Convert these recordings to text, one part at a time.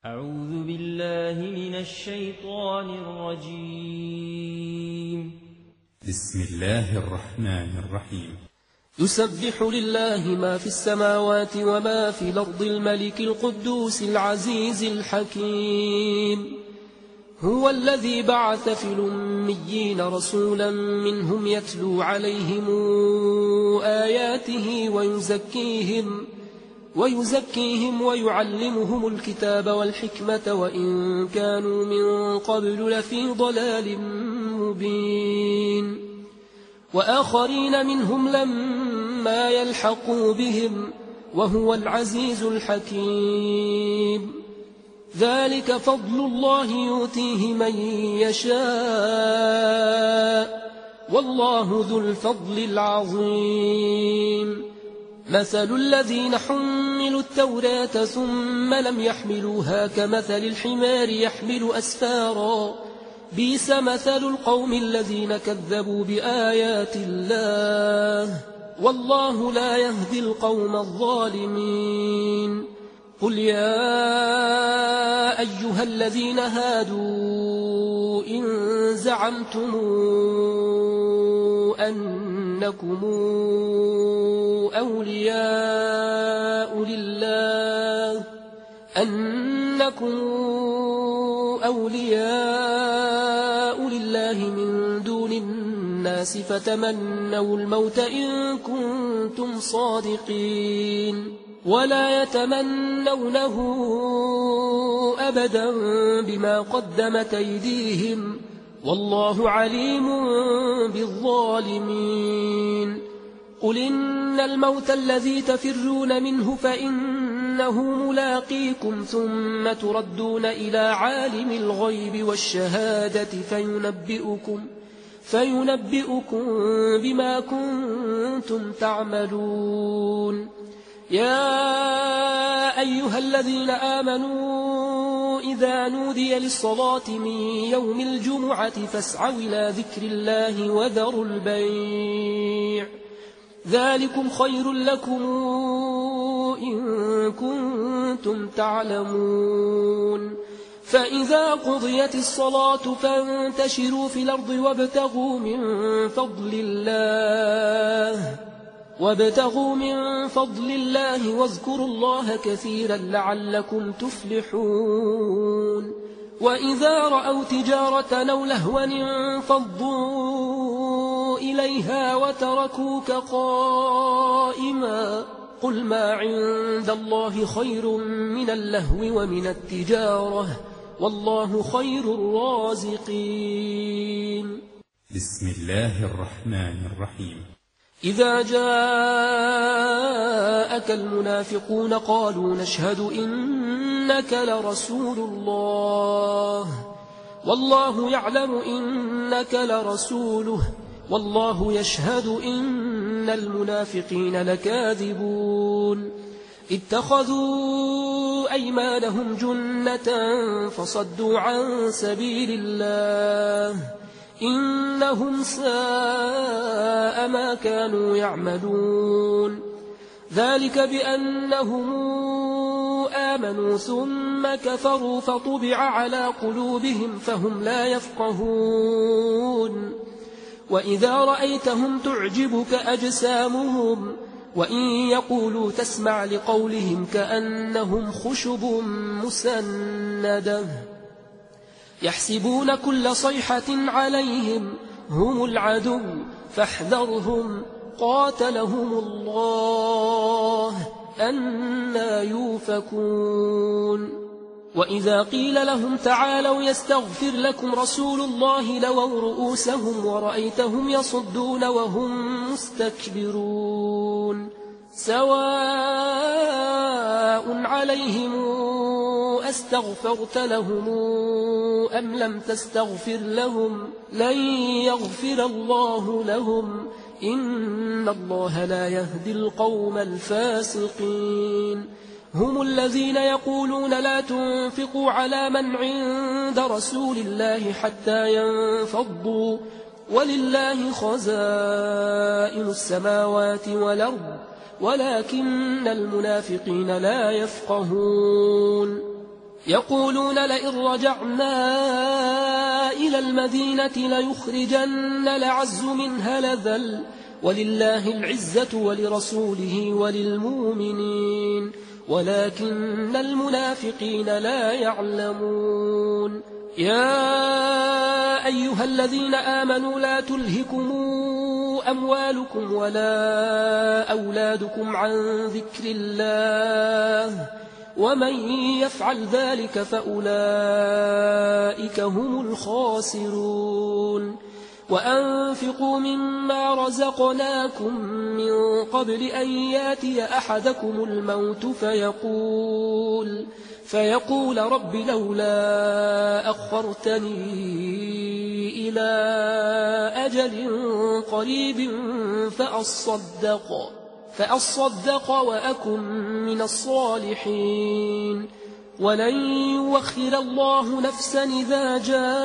أعوذ بالله من الشيطان الرجيم. بسم الله الرحمن الرحيم. يسبح لله ما في السماوات وما في الأرض الملك القدوس العزيز الحكيم. هو الذي بعث في الأميين رسولا منهم يتلو عليهم آياته ويزكيهم ويعلمهم الكتاب والحكمة وإن كانوا من قبل لفي ضلال مبين. وآخرين منهم لما يلحقوا بهم وهو العزيز الحكيم. ذلك فضل الله يؤتيه من يشاء والله ذو الفضل العظيم. مثل الذين حملوا التوراة ثم لم يحملوها كمثل الحمار يحمل أسفارا بئس مثل القوم الذين كذبوا بآيات الله والله لا يهدي القوم الظالمين. قل يا أيها الذين هادوا إن زعمتم أنكم أولياء لله من دون الناس فتمنوا الموت إن كنتم صادقين ولا يتمنونه أبدا بما قدمت أيديهم والله عليم بالظالمين. قل إن الموت الذي تفرون منه فإنه ملاقيكم ثم تردون إلى عالم الغيب والشهادة فينبئكم بما كنتم تعملون. يا أيها الذين آمنوا إذا نودي للصلاة من يوم الجمعة فاسعوا إلى ذكر الله وذروا البيع ذلكم خير لكم إن كنتم تعلمون. فإذا قضيت الصلاة فانتشروا في الأرض وابتغوا من فضل الله واذكروا الله كثيرا لعلكم تفلحون. وإذا رأوا تجارة أو لهوا انفضوا إليها وتركوك قائما قل ما عند الله خير من اللهو ومن التجارة والله خير الرازقين. بسم الله الرحمن الرحيم. إذا جاءك المنافقون قالوا نشهد إنك لرسول الله والله يعلم إنك لرسوله والله يشهد إن المنافقين لكاذبون. اتخذوا أيمانهم جنة فصدوا عن سبيل الله إنهم ساء ما كانوا يعملون. ذلك بأنهم آمنوا ثم كفروا فطبع على قلوبهم فهم لا يفقهون. وإذا رأيتهم تعجبك أجسامهم وإن يقولوا تسمع لقولهم كأنهم خشب مسندة يحسبون كل صيحة عليهم هم العدو فاحذرهم قاتلهم الله أنى يؤفكون. وإذا قيل لهم تعالوا يستغفر لكم رسول الله لووا رؤوسهم ورأيتهم يصدون وهم مستكبرون. سواء عليهم أستغفرت لهم أم لم تستغفر لهم لن يغفر الله لهم إن الله لا يهدي القوم الفاسقين. هم الذين يقولون لا تنفقوا على من عند رسول الله حتى ينفضوا ولله خزائن السماوات والأرض ولكن المنافقين لا يفقهون. يقولون لئن رجعنا إلى المدينة ليخرجن الأعز منها الأذل ولله العزة ولرسوله وللمؤمنين ولكن المنافقين لا يعلمون. يا أيها الذين آمنوا لا تلهكم أموالكم ولا أولادكم عن ذكر الله ومن يفعل ذلك فأولئك هم الخاسرون. وأنفقوا مما رزقناكم من قبل أن ياتي أحدكم الموت فيقول رب لولا أخرتني إلى أجل قريب فأصدق وأكن من الصالحين ولن يؤخر الله نفسا إذا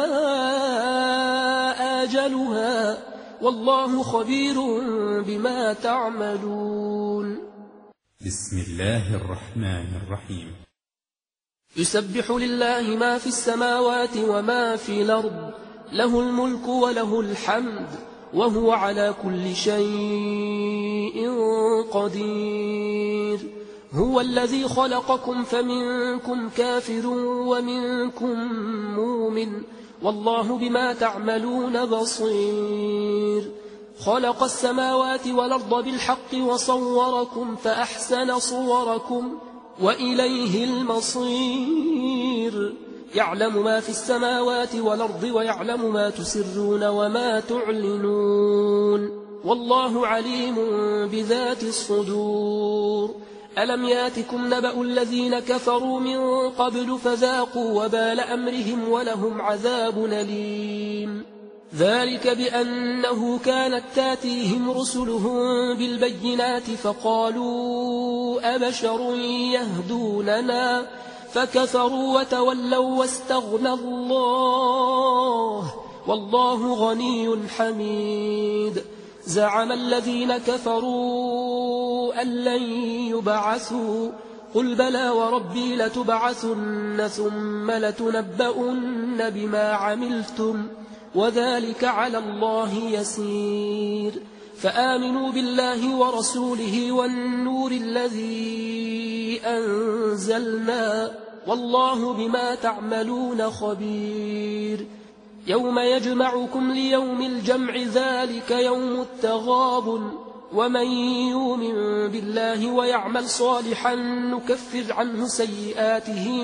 جاء أجلها والله خبير بما تعملون. بسم الله الرحمن الرحيم. يسبح لله ما في السماوات وما في الأرض له الملك وله الحمد وهو على كل شيء قدير. هو الذي خلقكم فمنكم كافر ومنكم مؤمن والله بما تعملون بصير. خلق السماوات والأرض بالحق وصوركم فأحسن صوركم وإليه المصير. يعلم ما في السماوات والأرض ويعلم ما تسرون وما تعلنون والله عليم بذات الصدور. ألم ياتكم نبأ الذين كفروا من قبل فذاقوا وبال أمرهم ولهم عذاب أليم. ذلك بأنه كانت تاتيهم رسلهم بالبينات فقالوا أبشر يهدوننا فكفروا وتولوا واستغنى الله والله غني حميد. زعم الذين كفروا أن لن يبعثوا قل بلى وربي لتبعثن ثم لتنبؤن بما عملتم وذلك على الله يسير. فآمنوا بالله ورسوله والنور الذي أنزلنا والله بما تعملون خبير. يوم يجمعكم ليوم الجمع ذلك يوم التغابن ومن يؤمن بالله ويعمل صالحا نكفر عنه سيئاته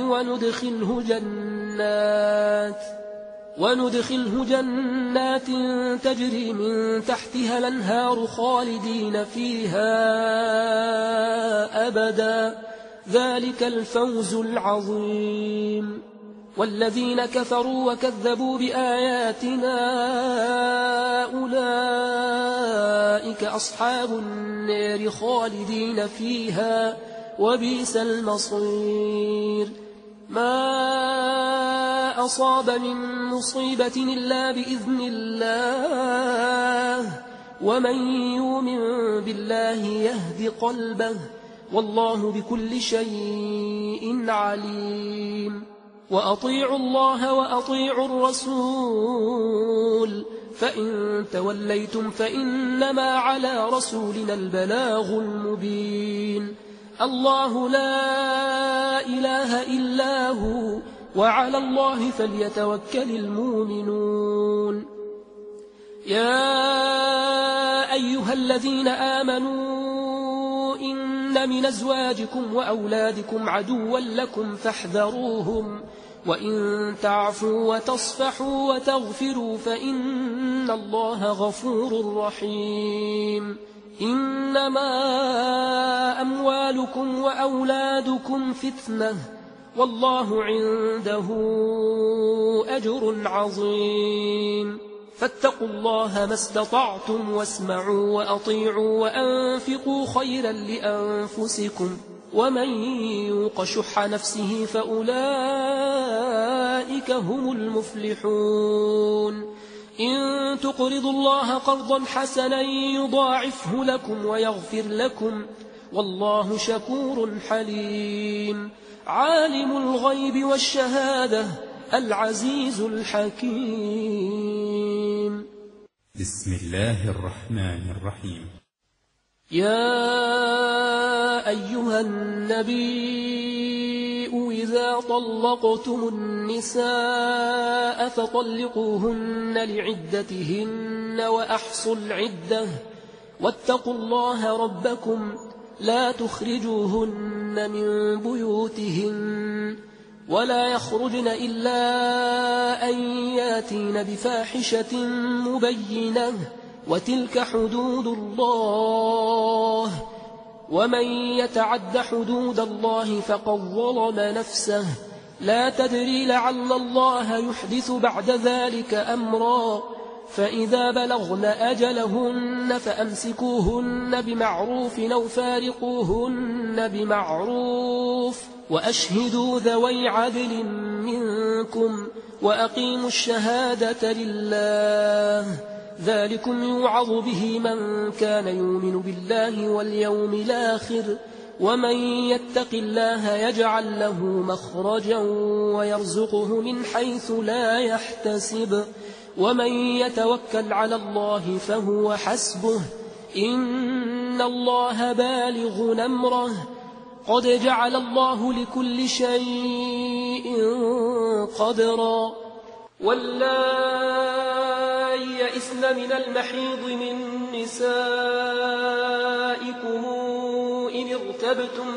وندخله جنات تجري من تحتها الأنهار خالدين فيها أبدا ذلك الفوز العظيم. والذين كفروا وكذبوا بآياتنا أولئك أصحاب النار خالدين فيها وبئس المصير. ما أصاب من مصيبة إلا بإذن الله ومن يؤمن بالله يهد قلبه والله بكل شيء عليم. وأطيعوا الله وأطيعوا الرسول فإن توليتم فإنما على رسولنا البلاغ المبين. الله لا إله إلا هو وعلى الله فليتوكل المؤمنون. يا أيها الذين آمنوا إن من أزواجكم وأولادكم عدوا لكم فاحذروهم وإن تعفوا وتصفحوا وتغفروا فإن الله غفور رحيم. إنما أموالكم وأولادكم فتنة والله عنده أجر عظيم. فاتقوا الله ما استطعتم واسمعوا وأطيعوا وأنفقوا خيرا لأنفسكم ومن يوق شح نفسه فأولئك هم المفلحون. إن تقرضوا الله قرضا حسنا يضاعفه لكم ويغفر لكم والله شكور حليم عالم الغيب والشهادة العزيز الحكيم. بسم الله الرحمن الرحيم. يا أيها النبي إذا طلقتم النساء فطلقوهن لعدتهن وأحصوا العدة واتقوا الله ربكم لا تخرجوهن من بيوتهن ولا يخرجن إلا أن ياتين بفاحشة مبينة وتلك حدود الله ومن يتعد حدود الله فقد ظلم نفسه لا تدري لعل الله يحدث بعد ذلك أمرا فإذا بلغن أجلهن فأمسكوهن بمعروف أو فارقوهن بمعروف وأشهدوا ذوي عدل منكم وأقيموا الشهادة لله ذلكم يوعظ به من كان يؤمن بالله واليوم الآخر ومن يتق الله يجعل له مخرجا ويرزقه من حيث لا يحتسب ومن يتوكل على الله فهو حسبه إن الله بالغ أمره قد جعل الله لكل شيء قدرا. واللائي يئسن من المحيض من نسائكم إن ارتبتم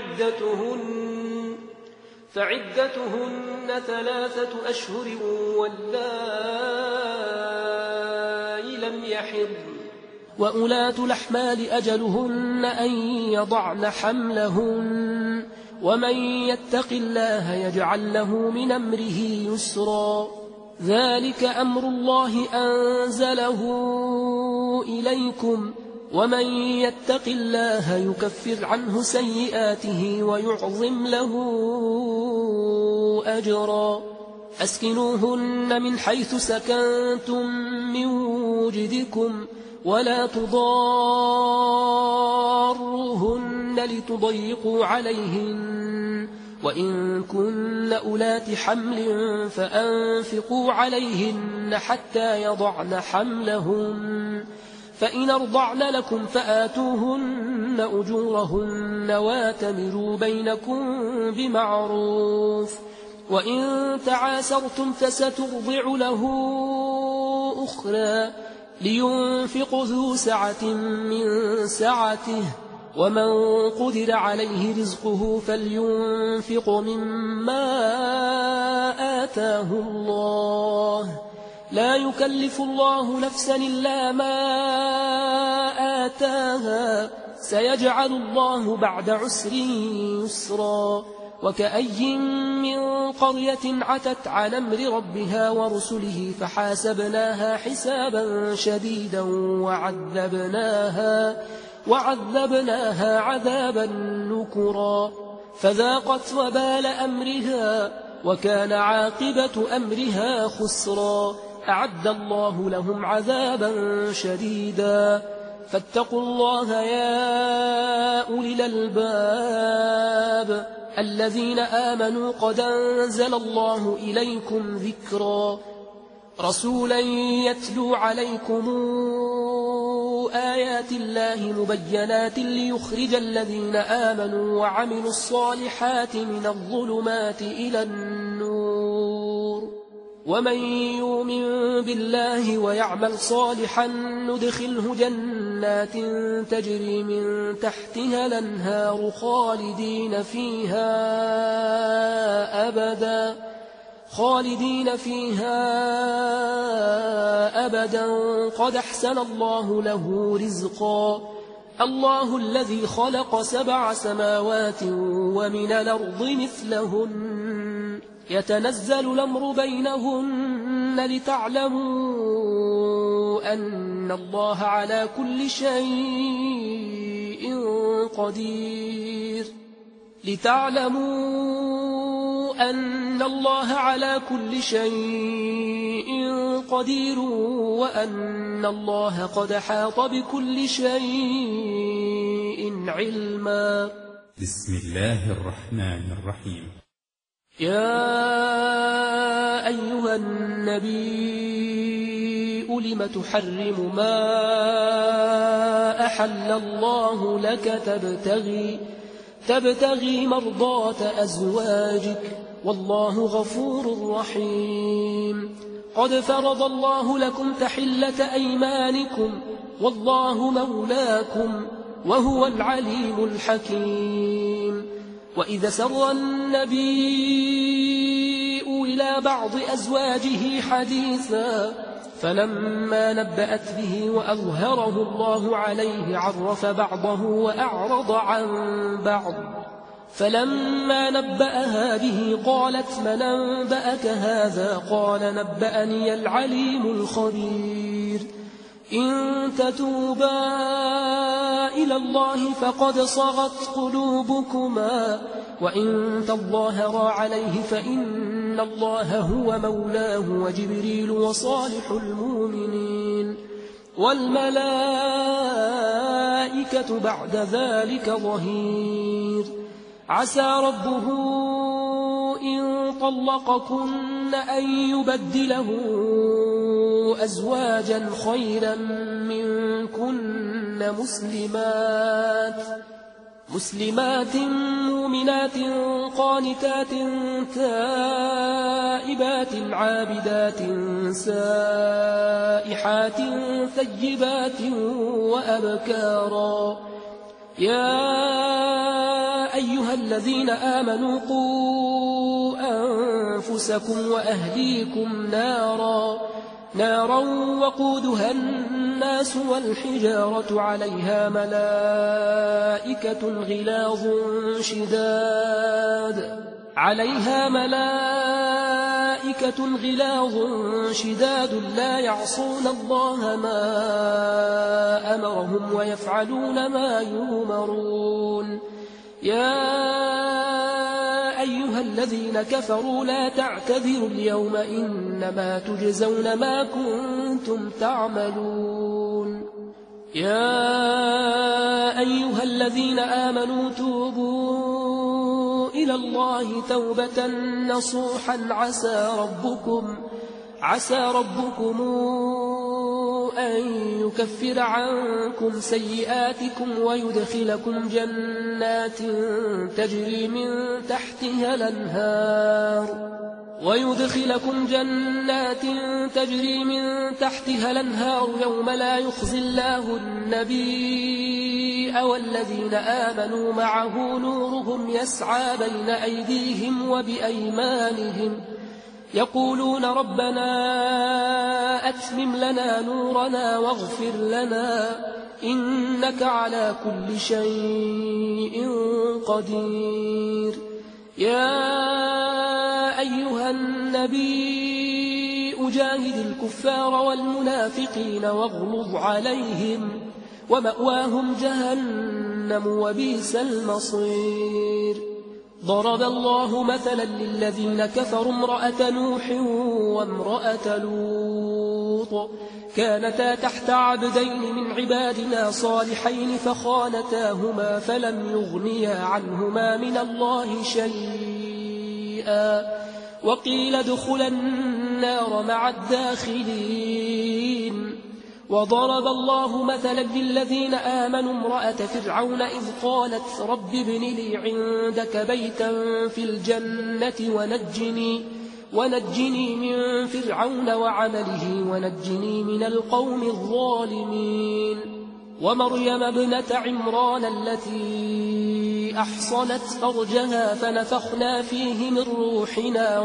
فعدتهن 3 أشهر واللائي لم يحضن وأولاة الأحمال أجلهن أن يضعن حملهن ومن يتق الله يجعل له من أمره يسرا ذلك أمر الله أنزله إليكم ومن يتق الله يكفر عنه سيئاته ويعظم له أجرا. أسكنوهن من حيث سكنتم من وجدكم ولا تضاروهن لتضيقوا عليهن وإن كن أولات حمل فأنفقوا عليهن حتى يضعن حملهن فإن أرضعن لكم فآتوهن أجورهن واتمروا بينكم بمعروف وإن تعاسرتم فسترضع له أخرى لينفق ذو سعة من سعته ومن قدر عليه رزقه فلينفق مما آتاه الله لا يكلف الله نفسا إلا ما آتاها سيجعل الله بعد عسر يسرا. وكأي من قرية عتت عن أمر ربها ورسله فحاسبناها حسابا شديدا وعذبناها عذابا نكرا فذاقت وبال أمرها وكان عاقبة أمرها خسرا. أعد الله لهم عذابا شديدا فاتقوا الله يا أولي الألباب الذين آمنوا قد أنزل الله إليكم ذكرا رسولا يتلو عليكم آيات الله مبينات ليخرج الذين آمنوا وعملوا الصالحات من الظلمات إلى النور ومن يؤمن بالله ويعمل صالحا ندخله جنات تجري من تحتها الأنهار خالدين فيها أبدا قد أحسن الله له رزقا. الله الذي خلق 7 سماوات ومن الأرض مثلهن يتنزل الأمر بينهن لتعلموا أن الله على كل شيء قدير وأن الله قد حاط بكل شيء شيء علما. بسم الله الرحمن الرحيم. يا أيها النبي لم تحرم ما أحل الله لك تبتغي مرضاة أزواجك والله غفور رحيم. قد فرض الله لكم تحلة أيمانكم والله مولاكم وهو العليم الحكيم. وإذا سر النبي إلى بعض أزواجه حديثا فلما نبأت به وأظهره الله عليه عرف بعضه وأعرض عن بعض. فلما نبأها به قالت من أنبأك هذا؟ قال نبأني العليم الخبير. إن تتوبا إلى الله فقد صغت قلوبكما وإن تظاهرا عليه فإن الله هو مولاه وجبريل وصالح المؤمنين والملائكة بعد ذلك ظهير. عسى ربه إن طلقكن أن يبدله أزواجا خيرا منكن مسلمات مؤمنات قانتات تائبات عابدات سائحات ثيبات وأبكارا. يا أيها الذين آمنوا قوا أنفسكم وأهليكم نارا وقودها الناس والحجارة عليها ملائكة غلاظ شداد لا يعصون الله ما أمرهم ويفعلون ما يؤمرون. يا أيها الذين كفروا لا تعتذروا اليوم إنما تجزون ما كنتم تعملون. يا أيها الذين آمنوا توبوا إلى الله توبة نصوحا عسى ربكم أن يكفر عنكم سيئاتكم ويدخلكم جنات تجري من تحتها الأنهار يوم لا يخزي الله النبي والذين آمنوا معه نورهم يسعى بين أيديهم وبأيمانهم يقولون ربنا أتمم لنا نورنا واغفر لنا إنك على كل شيء قدير. يا أيها النبي أجاهد الكفار والمنافقين واغلظ عليهم ومأواهم جهنم وبئس المصير. ضرب الله مثلا للذين كفروا امرأة نوح وامرأة لوط كانتا تحت عبدين من عبادنا صالحين فخانتاهما فلم يغنيا عنهما من الله شيئا وقيل ادخلا النار مع الداخلين. وضرب الله مثلا للذين آمنوا امرأة فرعون إذ قالت رب ابن لي عندك بيتا في الجنة ونجني من فرعون وعمله ونجني من القوم الظالمين. ومريم ابنة عمران التي أحصنت فرجها فنفخنا فيه من روحنا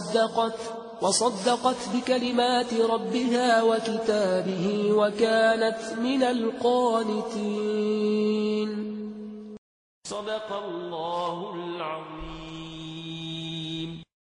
وصدقت بكلمات ربها وكتابه وكانت من القانتين. صدق الله العظيم.